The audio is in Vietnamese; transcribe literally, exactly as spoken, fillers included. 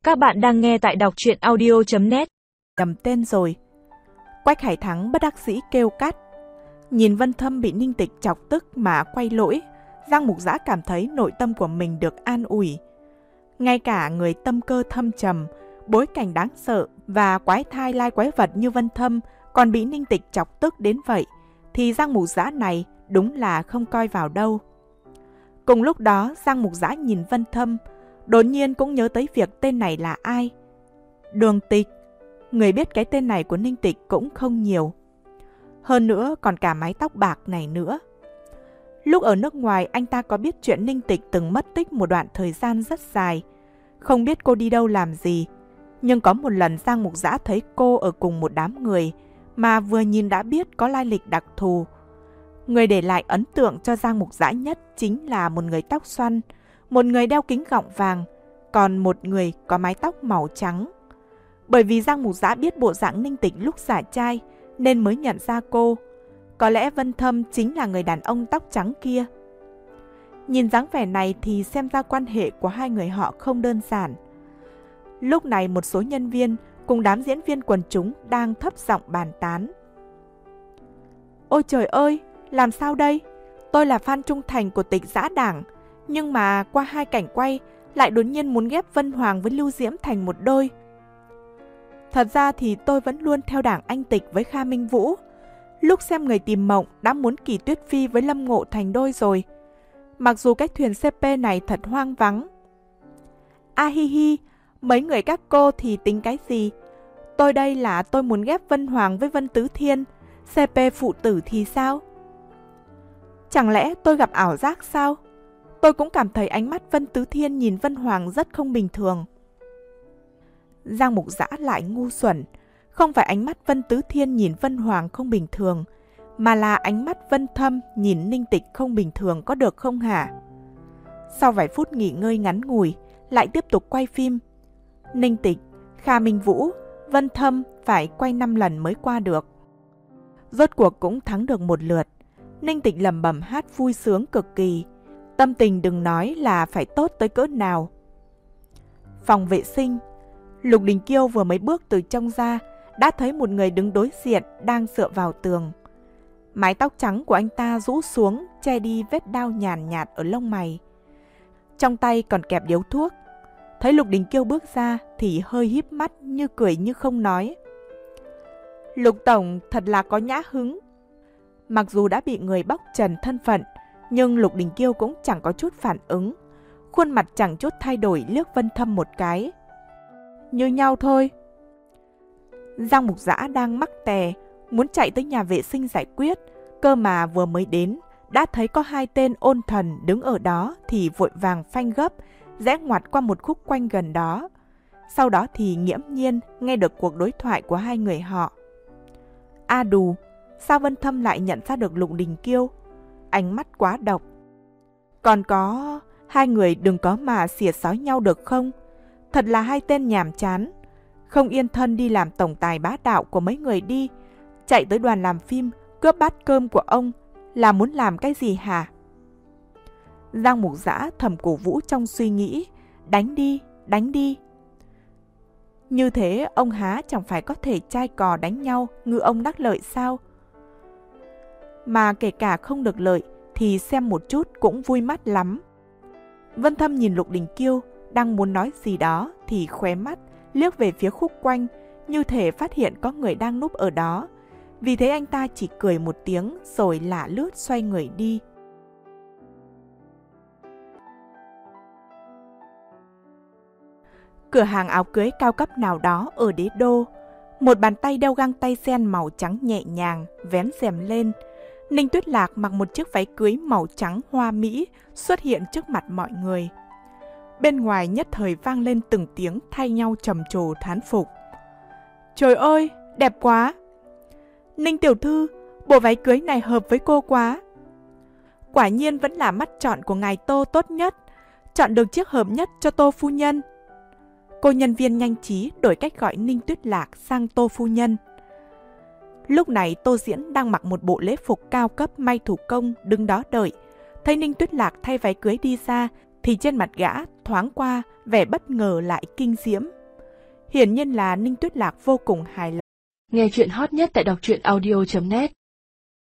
Các bạn đang nghe tại đọc truyện audio chấm net. Nhầm tên rồi. Quách Hải Thắng bất đắc dĩ kêu cắt. Nhìn Vân Thâm bị Ninh Tịch chọc tức mà quay lỗi, Giang Mục Dã cảm thấy nội tâm của mình được an ủi. Ngay cả người tâm cơ thâm trầm, bối cảnh đáng sợ và quái thai lai quái vật như Vân Thâm còn bị Ninh Tịch chọc tức đến vậy, thì Giang Mục Dã này đúng là không coi vào đâu. Cùng lúc đó, Giang Mục Dã nhìn Vân Thâm, đột nhiên cũng nhớ tới việc tên này là ai. Đường Tịch. Người biết cái tên này của Ninh Tịch cũng không nhiều. Hơn nữa còn cả mái tóc bạc này nữa. Lúc ở nước ngoài, anh ta có biết chuyện Ninh Tịch từng mất tích một đoạn thời gian rất dài. Không biết cô đi đâu làm gì. Nhưng có một lần Giang Mục Dã thấy cô ở cùng một đám người mà vừa nhìn đã biết có lai lịch đặc thù. Người để lại ấn tượng cho Giang Mục Dã nhất chính là một người tóc xoăn, một người đeo kính gọng vàng, còn một người có mái tóc màu trắng. Bởi vì Giang Mục Dã biết bộ dạng Ninh Tịch lúc giả trai nên mới nhận ra cô. Có lẽ Vân Thâm chính là người đàn ông tóc trắng kia. Nhìn dáng vẻ này thì xem ra quan hệ của hai người họ không đơn giản. Lúc này một số nhân viên cùng đám diễn viên quần chúng đang thấp giọng bàn tán. Ôi trời ơi, làm sao đây? Tôi là fan trung thành của Tịch Giã Đảng, nhưng mà qua hai cảnh quay lại đột nhiên muốn ghép Vân Hoàng với Lưu Diễm thành một đôi. Thật ra thì tôi vẫn luôn theo đảng anh Tịch với Kha Minh Vũ. Lúc xem Người Tìm Mộng đã muốn Kỳ Tuyết Phi với Lâm Ngộ thành đôi rồi. Mặc dù cái thuyền xê pê này thật hoang vắng. A hi hi, mấy người các cô thì tính cái gì? Tôi đây là tôi muốn ghép Vân Hoàng với Vân Tứ Thiên, xê pê phụ tử thì sao? Chẳng lẽ tôi gặp ảo giác sao? Tôi cũng cảm thấy ánh mắt Vân Tứ Thiên nhìn Vân Hoàng rất không bình thường. Giang Mục Dã lại ngu xuẩn. Không phải ánh mắt Vân Tứ Thiên nhìn Vân Hoàng không bình thường, mà là ánh mắt Vân Thâm nhìn Ninh Tịch không bình thường, có được không hả? Sau vài phút nghỉ ngơi ngắn ngủi, lại tiếp tục quay phim. Ninh Tịch, Kha Minh Vũ, Vân Thâm phải quay năm lần mới qua được. Rốt cuộc cũng thắng được một lượt. Ninh Tịch lẩm bẩm hát vui sướng cực kỳ. Tâm tình đừng nói là phải tốt tới cỡ nào. Phòng vệ sinh. Lục Đình Kiêu vừa mới bước từ trong ra, đã thấy một người đứng đối diện đang dựa vào tường. Mái tóc trắng của anh ta rũ xuống, che đi vết đao nhàn nhạt ở lông mày. Trong tay còn kẹp điếu thuốc. Thấy Lục Đình Kiêu bước ra thì hơi híp mắt như cười như không nói. Lục Tổng thật là có nhã hứng. Mặc dù đã bị người bóc trần thân phận, nhưng Lục Đình Kiêu cũng chẳng có chút phản ứng. Khuôn mặt chẳng chút thay đổi liếc Vân Thâm một cái. Như nhau thôi. Giang Mục Dã đang mắc tè, muốn chạy tới nhà vệ sinh giải quyết, cơ mà vừa mới đến, đã thấy có hai tên ôn thần đứng ở đó thì vội vàng phanh gấp, rẽ ngoặt qua một khúc quanh gần đó. Sau đó thì nghiễm nhiên nghe được cuộc đối thoại của hai người họ. A đù, sao Vân Thâm lại nhận ra được Lục Đình Kiêu? Ánh mắt quá độc. Còn có, hai người đừng có mà xỉa xói nhau được không? Thật là hai tên nhàm chán. Không yên thân đi làm tổng tài bá đạo của mấy người đi, chạy tới đoàn làm phim cướp bát cơm của ông, là muốn làm cái gì hả? Giang Mục Dã thầm cổ vũ trong suy nghĩ. Đánh đi, đánh đi. Như thế ông há chẳng phải có thể chai cò đánh nhau, ngư ông đắc lợi sao? Mà kể cả không được lợi thì xem một chút cũng vui mắt lắm. Vân Thâm nhìn Lục Đình Kiêu đang muốn nói gì đó thì khóe mắt liếc về phía khúc quanh, như thể phát hiện có người đang núp ở đó. Vì thế anh ta chỉ cười một tiếng rồi lả lướt xoay người đi. Cửa hàng áo cưới cao cấp nào đó ở Đế Đô. Một bàn tay đeo găng tay sen màu trắng nhẹ nhàng vén rèm lên. Ninh Tuyết Lạc mặc một chiếc váy cưới màu trắng hoa mỹ xuất hiện trước mặt mọi người. Bên ngoài nhất thời vang lên từng tiếng thay nhau trầm trồ thán phục. Trời ơi, đẹp quá! Ninh tiểu thư, bộ váy cưới này hợp với cô quá. Quả nhiên vẫn là mắt chọn của ngài Tô tốt nhất, chọn được chiếc hợp nhất cho Tô phu nhân. Cô nhân viên nhanh trí đổi cách gọi Ninh Tuyết Lạc sang Tô phu nhân. Lúc này Tô Diễn đang mặc một bộ lễ phục cao cấp may thủ công đứng đó đợi. Thấy Ninh Tuyết Lạc thay váy cưới đi ra thì trên mặt gã thoáng qua vẻ bất ngờ lại kinh diễm. Hiển nhiên là Ninh Tuyết Lạc vô cùng hài lòng. Nghe chuyện hot nhất tại đọc truyện audio chấm net